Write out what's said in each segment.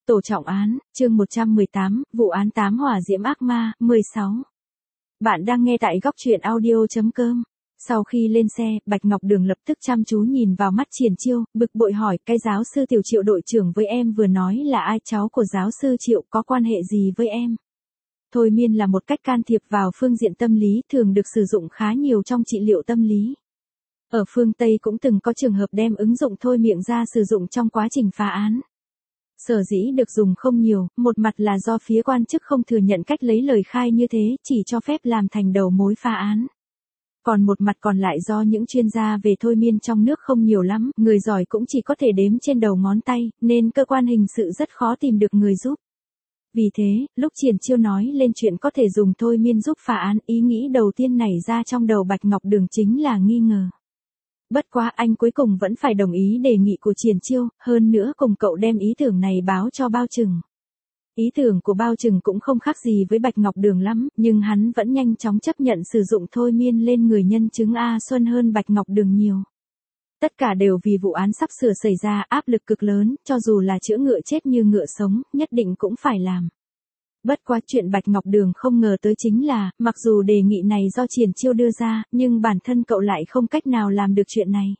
Tổ trọng án, chương 118, vụ án 8 hỏa diễm ác ma, 16. Bạn đang nghe tại góc truyện audio.com. Sau khi lên xe, Bạch Ngọc Đường lập tức chăm chú nhìn vào mắt Triển Chiêu, bực bội hỏi, cái giáo sư Tiểu Triệu đội trưởng với em vừa nói là ai? Cháu của giáo sư Triệu có quan hệ gì với em? Thôi miên là một cách can thiệp vào phương diện tâm lý, thường được sử dụng khá nhiều trong trị liệu tâm lý. Ở phương Tây cũng từng có trường hợp đem ứng dụng thôi miệng ra sử dụng trong quá trình phá án. Sở dĩ được dùng không nhiều, một mặt là do phía quan chức không thừa nhận cách lấy lời khai như thế, chỉ cho phép làm thành đầu mối phá án. Còn một mặt còn lại do những chuyên gia về thôi miên trong nước không nhiều lắm, người giỏi cũng chỉ có thể đếm trên đầu ngón tay, nên cơ quan hình sự rất khó tìm được người giúp. Vì thế, lúc Triển Chiêu nói lên chuyện có thể dùng thôi miên giúp phá án, ý nghĩ đầu tiên nảy ra trong đầu Bạch Ngọc Đường chính là nghi ngờ. Bất quá anh cuối cùng vẫn phải đồng ý đề nghị của Triển Chiêu, hơn nữa cùng cậu đem ý tưởng này báo cho Bao Trừng. Ý tưởng của Bao Trừng cũng không khác gì với Bạch Ngọc Đường lắm, nhưng hắn vẫn nhanh chóng chấp nhận sử dụng thôi miên lên người nhân chứng A Xuân hơn Bạch Ngọc Đường nhiều. Tất cả đều vì vụ án sắp sửa xảy ra, áp lực cực lớn, cho dù là chữa ngựa chết như ngựa sống, nhất định cũng phải làm. Bất quá chuyện Bạch Ngọc Đường không ngờ tới chính là, mặc dù đề nghị này do Triển Chiêu đưa ra, nhưng bản thân cậu lại không cách nào làm được chuyện này.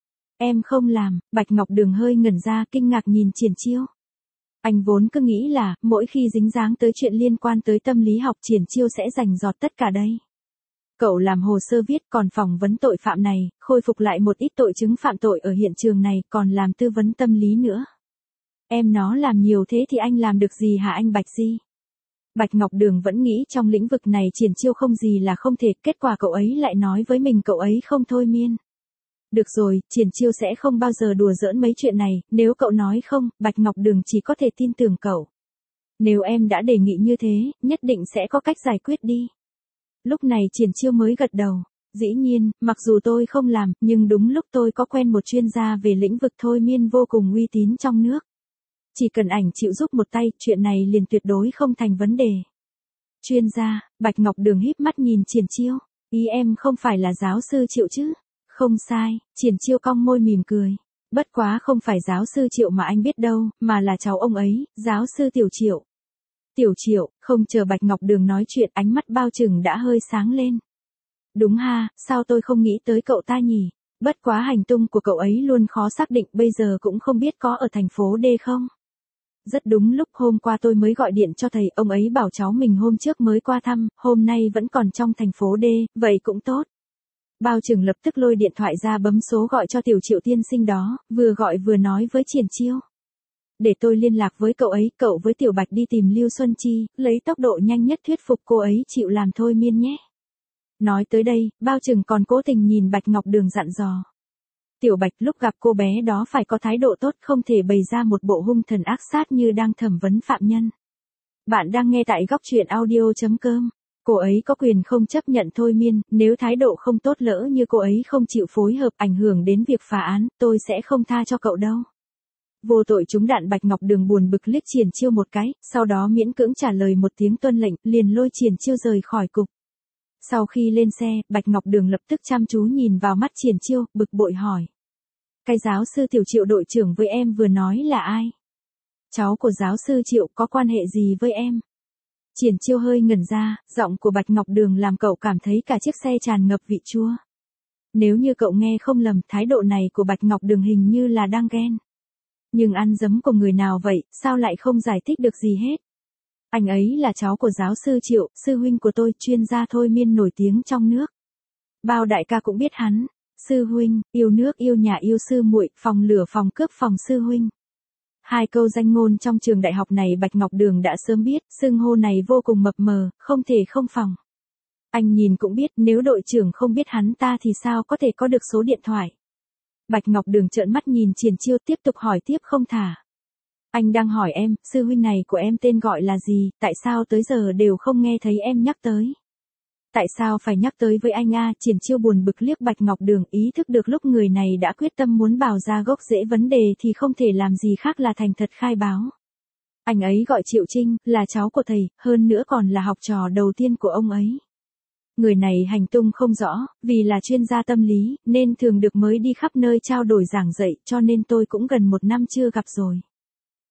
Em không làm, Bạch Ngọc Đường hơi ngẩn ra kinh ngạc nhìn Triển Chiêu. Anh vốn cứ nghĩ là, mỗi khi dính dáng tới chuyện liên quan tới tâm lý học Triển Chiêu sẽ rành rọt tất cả đây. Cậu làm hồ sơ viết còn phỏng vấn tội phạm này, khôi phục lại một ít tội chứng phạm tội ở hiện trường này, còn làm tư vấn tâm lý nữa. Em nó làm nhiều thế thì anh làm được gì hả anh Bạch Di? Bạch Ngọc Đường vẫn nghĩ trong lĩnh vực này Triển Chiêu không gì là không thể, kết quả cậu ấy lại nói với mình cậu ấy không thôi miên. Được rồi, Triển Chiêu sẽ không bao giờ đùa giỡn mấy chuyện này, nếu cậu nói không, Bạch Ngọc Đường chỉ có thể tin tưởng cậu. Nếu em đã đề nghị như thế, nhất định sẽ có cách giải quyết đi. Lúc này Triển Chiêu mới gật đầu. Dĩ nhiên, mặc dù tôi không làm, nhưng đúng lúc tôi có quen một chuyên gia về lĩnh vực thôi miên vô cùng uy tín trong nước. Chỉ cần ảnh chịu giúp một tay, chuyện này liền tuyệt đối không thành vấn đề. Chuyên gia, Bạch Ngọc Đường híp mắt nhìn Triển Chiêu. Ý em không phải là giáo sư Triệu chứ? Không sai, Triển Chiêu cong môi mỉm cười. Bất quá không phải giáo sư Triệu mà anh biết đâu, mà là cháu ông ấy, giáo sư Tiểu Triệu. Tiểu Triệu, không chờ Bạch Ngọc Đường nói chuyện, ánh mắt Bao Trừng đã hơi sáng lên. Đúng ha, sao tôi không nghĩ tới cậu ta nhỉ? Bất quá hành tung của cậu ấy luôn khó xác định, bây giờ cũng không biết có ở thành phố D không? Rất đúng lúc hôm qua tôi mới gọi điện cho thầy, ông ấy bảo cháu mình hôm trước mới qua thăm, hôm nay vẫn còn trong thành phố D, vậy cũng tốt. Bao Trừng lập tức lôi điện thoại ra bấm số gọi cho Tiểu Triệu tiên sinh đó, vừa gọi vừa nói với Triển Chiêu. Để tôi liên lạc với cậu ấy, cậu với Tiểu Bạch đi tìm Lưu Xuân Chi, lấy tốc độ nhanh nhất thuyết phục cô ấy chịu làm thôi miên nhé. Nói tới đây, Bao Trừng còn cố tình nhìn Bạch Ngọc Đường dặn dò. Tiểu Bạch lúc gặp cô bé đó phải có thái độ tốt, không thể bày ra một bộ hung thần ác sát như đang thẩm vấn phạm nhân. Bạn đang nghe tại góc truyện audio.com. Cô ấy có quyền không chấp nhận thôi miên, nếu thái độ không tốt lỡ như cô ấy không chịu phối hợp ảnh hưởng đến việc phá án, tôi sẽ không tha cho cậu đâu. Vô tội trúng đạn. Bạch Ngọc Đường buồn bực liếc Triển Chiêu một cái, sau đó miễn cưỡng trả lời một tiếng tuân lệnh, liền lôi Triển Chiêu rời khỏi cục. Sau khi lên xe, Bạch Ngọc Đường lập tức chăm chú nhìn vào mắt Triển Chiêu, bực bội hỏi. Cái giáo sư Tiểu Triệu đội trưởng với em vừa nói là ai? Cháu của giáo sư Triệu có quan hệ gì với em? Triển Chiêu hơi ngẩn ra, giọng của Bạch Ngọc Đường làm cậu cảm thấy cả chiếc xe tràn ngập vị chua. Nếu như cậu nghe không lầm, thái độ này của Bạch Ngọc Đường hình như là đang ghen. Nhưng ăn dấm của người nào vậy, sao lại không giải thích được gì hết? Anh ấy là cháu của giáo sư Triệu, sư huynh của tôi, chuyên gia thôi miên nổi tiếng trong nước. Bao đại ca cũng biết hắn. Sư huynh, yêu nước yêu nhà yêu sư muội, phòng lửa phòng cướp phòng sư huynh. Hai câu danh ngôn trong trường đại học này Bạch Ngọc Đường đã sớm biết, xưng hô này vô cùng mập mờ, không thể không phòng. Anh nhìn cũng biết, nếu đội trưởng không biết hắn ta thì sao có thể có được số điện thoại. Bạch Ngọc Đường trợn mắt nhìn Triển Chiêu tiếp tục hỏi tiếp không thả. Anh đang hỏi em, sư huynh này của em tên gọi là gì, tại sao tới giờ đều không nghe thấy em nhắc tới? Tại sao phải nhắc tới với anh a? Triển Chiêu buồn bực liếc Bạch Ngọc Đường, ý thức được lúc người này đã quyết tâm muốn bào ra gốc rễ vấn đề thì không thể làm gì khác là thành thật khai báo. Anh ấy gọi Triệu Trinh, là cháu của thầy, hơn nữa còn là học trò đầu tiên của ông ấy. Người này hành tung không rõ, vì là chuyên gia tâm lý, nên thường được mới đi khắp nơi trao đổi giảng dạy, cho nên tôi cũng gần 1 năm chưa gặp rồi.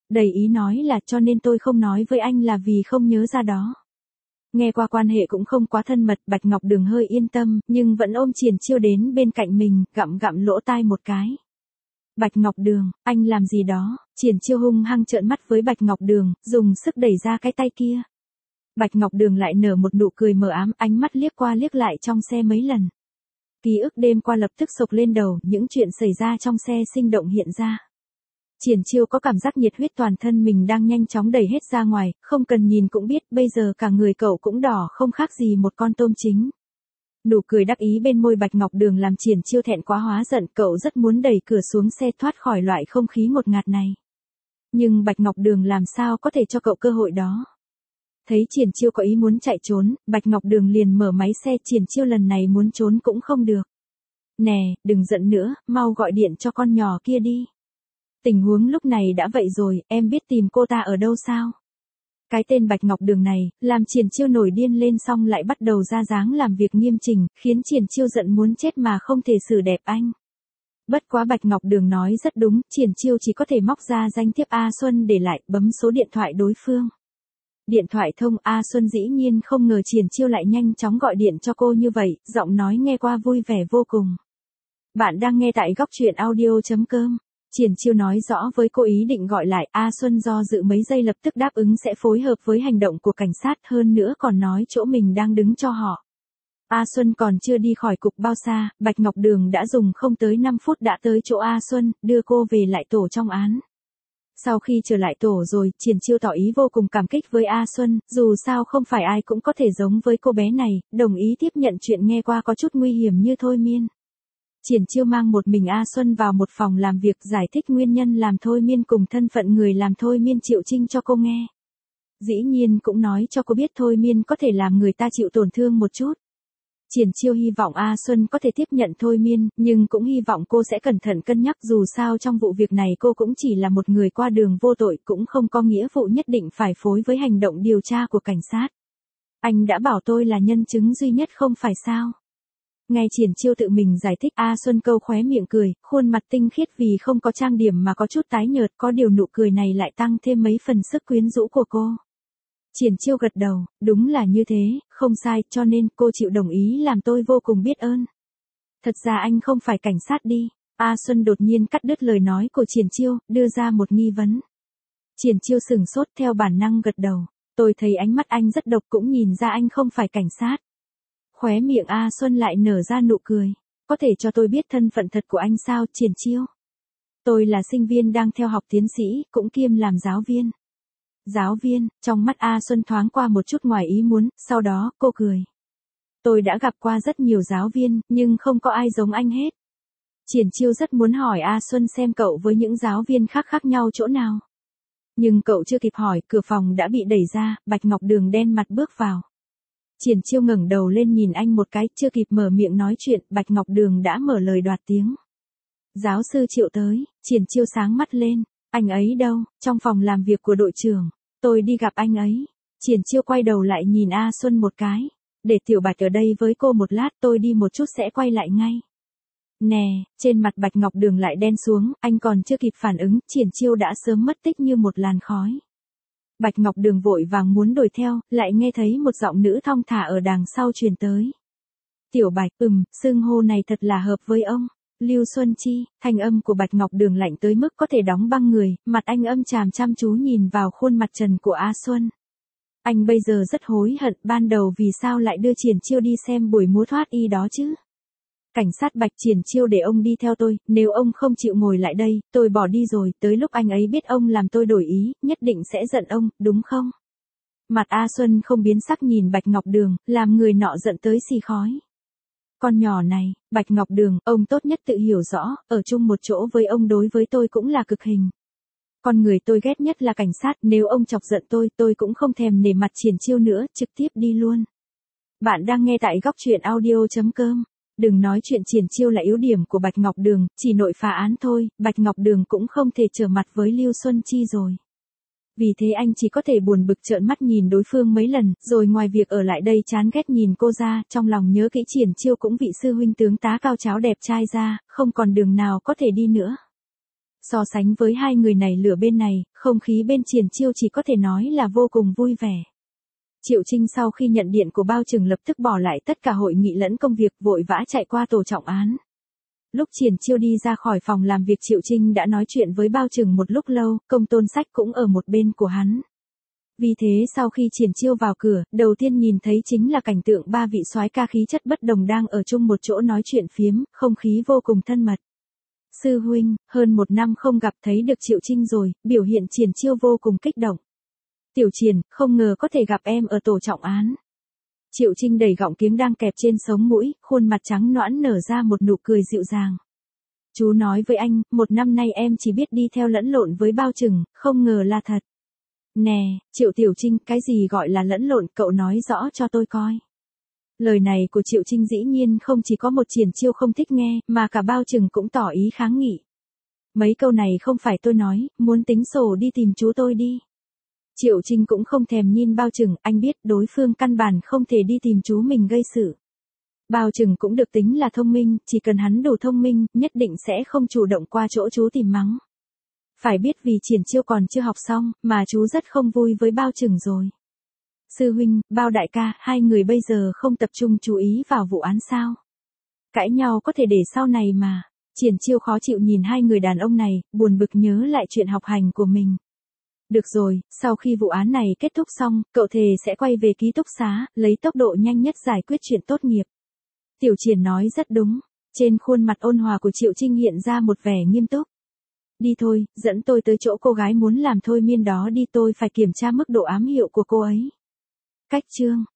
Đầy ý nói là cho nên tôi không nói với anh là vì không nhớ ra đó. Nghe qua quan hệ cũng không quá thân mật, Bạch Ngọc Đường hơi yên tâm, nhưng vẫn ôm Triển Chiêu đến bên cạnh mình, gặm gặm lỗ tai một cái. Bạch Ngọc Đường, anh làm gì đó? Triển Chiêu hung hăng trợn mắt với Bạch Ngọc Đường, dùng sức đẩy ra cái tay kia. Bạch Ngọc Đường lại nở một nụ cười mờ ám, ánh mắt liếc qua liếc lại trong xe mấy lần. Ký ức đêm qua lập tức sộc lên đầu, những chuyện xảy ra trong xe sinh động hiện ra. Triển Chiêu có cảm giác nhiệt huyết toàn thân mình đang nhanh chóng đẩy hết ra ngoài, không cần nhìn cũng biết, bây giờ cả người cậu cũng đỏ không khác gì một con tôm chính. Nụ cười đắc ý bên môi Bạch Ngọc Đường làm Triển Chiêu thẹn quá hóa giận, cậu rất muốn đẩy cửa xuống xe thoát khỏi loại không khí ngột ngạt này. Nhưng Bạch Ngọc Đường làm sao có thể cho cậu cơ hội đó. Thấy Triển Chiêu có ý muốn chạy trốn, Bạch Ngọc Đường liền mở máy xe, Triển Chiêu lần này muốn trốn cũng không được. Nè, đừng giận nữa, mau gọi điện cho con nhỏ kia đi. Tình huống lúc này đã vậy rồi, em biết tìm cô ta ở đâu sao? Cái tên Bạch Ngọc Đường này, làm Triển Chiêu nổi điên lên xong lại bắt đầu ra dáng làm việc nghiêm chỉnh, khiến Triển Chiêu giận muốn chết mà không thể xử đẹp anh. Bất quá Bạch Ngọc Đường nói rất đúng, Triển Chiêu chỉ có thể móc ra danh thiếp A Xuân để lại, bấm số điện thoại đối phương. Điện thoại thông, A Xuân dĩ nhiên không ngờ Triển Chiêu lại nhanh chóng gọi điện cho cô như vậy, giọng nói nghe qua vui vẻ vô cùng. Bạn đang nghe tại góc truyện audio.com. Triển Chiêu nói rõ với cô ý định gọi lại, A Xuân do dự mấy giây lập tức đáp ứng sẽ phối hợp với hành động của cảnh sát, hơn nữa còn nói chỗ mình đang đứng cho họ. A Xuân còn chưa đi khỏi cục bao xa, Bạch Ngọc Đường đã dùng không tới 5 phút đã tới chỗ A Xuân, đưa cô về lại tổ trong án. Sau khi trở lại tổ rồi, Triển Chiêu tỏ ý vô cùng cảm kích với A Xuân, dù sao không phải ai cũng có thể giống với cô bé này, đồng ý tiếp nhận chuyện nghe qua có chút nguy hiểm như thôi miên. Triển Chiêu mang một mình A Xuân vào một phòng làm việc giải thích nguyên nhân làm thôi miên cùng thân phận người làm thôi miên Triệu Trinh cho cô nghe. Dĩ nhiên cũng nói cho cô biết thôi miên có thể làm người ta chịu tổn thương một chút. Triển Chiêu hy vọng A Xuân có thể tiếp nhận thôi miên, nhưng cũng hy vọng cô sẽ cẩn thận cân nhắc, dù sao trong vụ việc này cô cũng chỉ là một người qua đường vô tội, cũng không có nghĩa vụ nhất định phải phối với hành động điều tra của cảnh sát. Anh đã bảo tôi là nhân chứng duy nhất không phải sao? Nghe Triển Chiêu tự mình giải thích, A Xuân câu khóe miệng cười, khuôn mặt tinh khiết vì không có trang điểm mà có chút tái nhợt, có điều nụ cười này lại tăng thêm mấy phần sức quyến rũ của cô. Triển Chiêu gật đầu, đúng là như thế, không sai, cho nên cô chịu đồng ý làm tôi vô cùng biết ơn. Thật ra anh không phải cảnh sát đi. A Xuân đột nhiên cắt đứt lời nói của Triển Chiêu, đưa ra một nghi vấn. Triển Chiêu sửng sốt theo bản năng gật đầu. Tôi thấy ánh mắt anh rất độc, cũng nhìn ra anh không phải cảnh sát. Khóe miệng A Xuân lại nở ra nụ cười. Có thể cho tôi biết thân phận thật của anh sao, Triển Chiêu? Tôi là sinh viên đang theo học tiến sĩ, cũng kiêm làm giáo viên. Giáo viên, trong mắt A Xuân thoáng qua một chút ngoài ý muốn, sau đó, cô cười. Tôi đã gặp qua rất nhiều giáo viên, nhưng không có ai giống anh hết. Triển Chiêu rất muốn hỏi A Xuân xem cậu với những giáo viên khác khác nhau chỗ nào. Nhưng cậu chưa kịp hỏi, cửa phòng đã bị đẩy ra, Bạch Ngọc Đường đen mặt bước vào. Triển Chiêu ngẩng đầu lên nhìn anh một cái, chưa kịp mở miệng nói chuyện, Bạch Ngọc Đường đã mở lời đoạt tiếng. Giáo sư Triệu tới. Triển Chiêu sáng mắt lên. Anh ấy đâu? Trong phòng làm việc của đội trưởng. Tôi đi gặp anh ấy. Triển Chiêu quay đầu lại nhìn A Xuân một cái. Để Tiểu Bạch ở đây với cô một lát, tôi đi một chút sẽ quay lại ngay. Nè, trên mặt Bạch Ngọc Đường lại đen xuống, anh còn chưa kịp phản ứng, Triển Chiêu đã sớm mất tích như một làn khói. Bạch Ngọc Đường vội vàng muốn đuổi theo, lại nghe thấy một giọng nữ thong thả ở đằng sau truyền tới. Tiểu Bạch, xưng hô này thật là hợp với ông. Lưu Xuân Chi, thanh âm của Bạch Ngọc Đường lạnh tới mức có thể đóng băng người, mặt anh âm tràm chăm chú nhìn vào khuôn mặt trần của A Xuân. Anh bây giờ rất hối hận, ban đầu vì sao lại đưa Triển Chiêu đi xem buổi múa thoát y đó chứ? Cảnh sát Bạch, Triển Chiêu để ông đi theo tôi, nếu ông không chịu ngồi lại đây, tôi bỏ đi rồi, tới lúc anh ấy biết ông làm tôi đổi ý, nhất định sẽ giận ông, đúng không? Mặt A Xuân không biến sắc nhìn Bạch Ngọc Đường, làm người nọ giận tới xì khói. Con nhỏ này, Bạch Ngọc Đường, ông tốt nhất tự hiểu rõ, ở chung một chỗ với ông đối với tôi cũng là cực hình. Con người tôi ghét nhất là cảnh sát, nếu ông chọc giận tôi cũng không thèm nể mặt Triển Chiêu nữa, trực tiếp đi luôn. Bạn đang nghe tại góc truyện audio.com. Đừng nói chuyện Triển Chiêu là yếu điểm của Bạch Ngọc Đường, chỉ nội phá án thôi, Bạch Ngọc Đường cũng không thể trở mặt với Lưu Xuân Chi rồi. Vì thế anh chỉ có thể buồn bực trợn mắt nhìn đối phương mấy lần, rồi ngoài việc ở lại đây chán ghét nhìn cô ra, trong lòng nhớ kỹ Triển Chiêu cũng vị sư huynh tướng tá cao cháo đẹp trai ra, không còn đường nào có thể đi nữa. So sánh với hai người này lửa bên này, không khí bên Triển Chiêu chỉ có thể nói là vô cùng vui vẻ. Triệu Trinh sau khi nhận điện của Bao Trừng lập tức bỏ lại tất cả hội nghị lẫn công việc vội vã chạy qua tổ trọng án. Lúc Triển Chiêu đi ra khỏi phòng làm việc Triệu Trinh đã nói chuyện với Bao Trừng một lúc lâu, Công Tôn Sách cũng ở một bên của hắn. Vì thế sau khi Triển Chiêu vào cửa, đầu tiên nhìn thấy chính là cảnh tượng ba vị soái ca khí chất bất đồng đang ở chung một chỗ nói chuyện phiếm, không khí vô cùng thân mật. Sư huynh, hơn 1 năm không gặp thấy được Triệu Trinh rồi, biểu hiện Triển Chiêu vô cùng kích động. Tiểu Triển, không ngờ có thể gặp em ở tổ trọng án. Triệu Trinh đẩy gọng kiếng đang kẹp trên sống mũi, khuôn mặt trắng nõn nở ra một nụ cười dịu dàng. Chú nói với anh, 1 năm nay em chỉ biết đi theo lẫn lộn với Bao Trừng, không ngờ là thật. Nè, Triệu Tiểu Trinh, cái gì gọi là lẫn lộn, cậu nói rõ cho tôi coi. Lời này của Triệu Trinh dĩ nhiên không chỉ có một Triển Chiêu không thích nghe, mà cả Bao Trừng cũng tỏ ý kháng nghị. Mấy câu này không phải tôi nói, muốn tính sổ đi tìm chú tôi đi. Triệu Trinh cũng không thèm nhìn Bao Trừng, anh biết đối phương căn bản không thể đi tìm chú mình gây sự. Bao Trừng cũng được tính là thông minh, chỉ cần hắn đủ thông minh, nhất định sẽ không chủ động qua chỗ chú tìm mắng. Phải biết vì Triển Chiêu còn chưa học xong, mà chú rất không vui với Bao Trừng rồi. Sư huynh, Bao đại ca, hai người bây giờ không tập trung chú ý vào vụ án sao? Cãi nhau có thể để sau này mà. Triển Chiêu khó chịu nhìn hai người đàn ông này, buồn bực nhớ lại chuyện học hành của mình. Được rồi, sau khi vụ án này kết thúc xong, cậu thề sẽ quay về ký túc xá, lấy tốc độ nhanh nhất giải quyết chuyện tốt nghiệp. Tiểu Triển nói rất đúng. Trên khuôn mặt ôn hòa của Triệu Trinh hiện ra một vẻ nghiêm túc. Đi thôi, dẫn tôi tới chỗ cô gái muốn làm thôi miên đó đi, tôi phải kiểm tra mức độ ám hiệu của cô ấy. Cách chương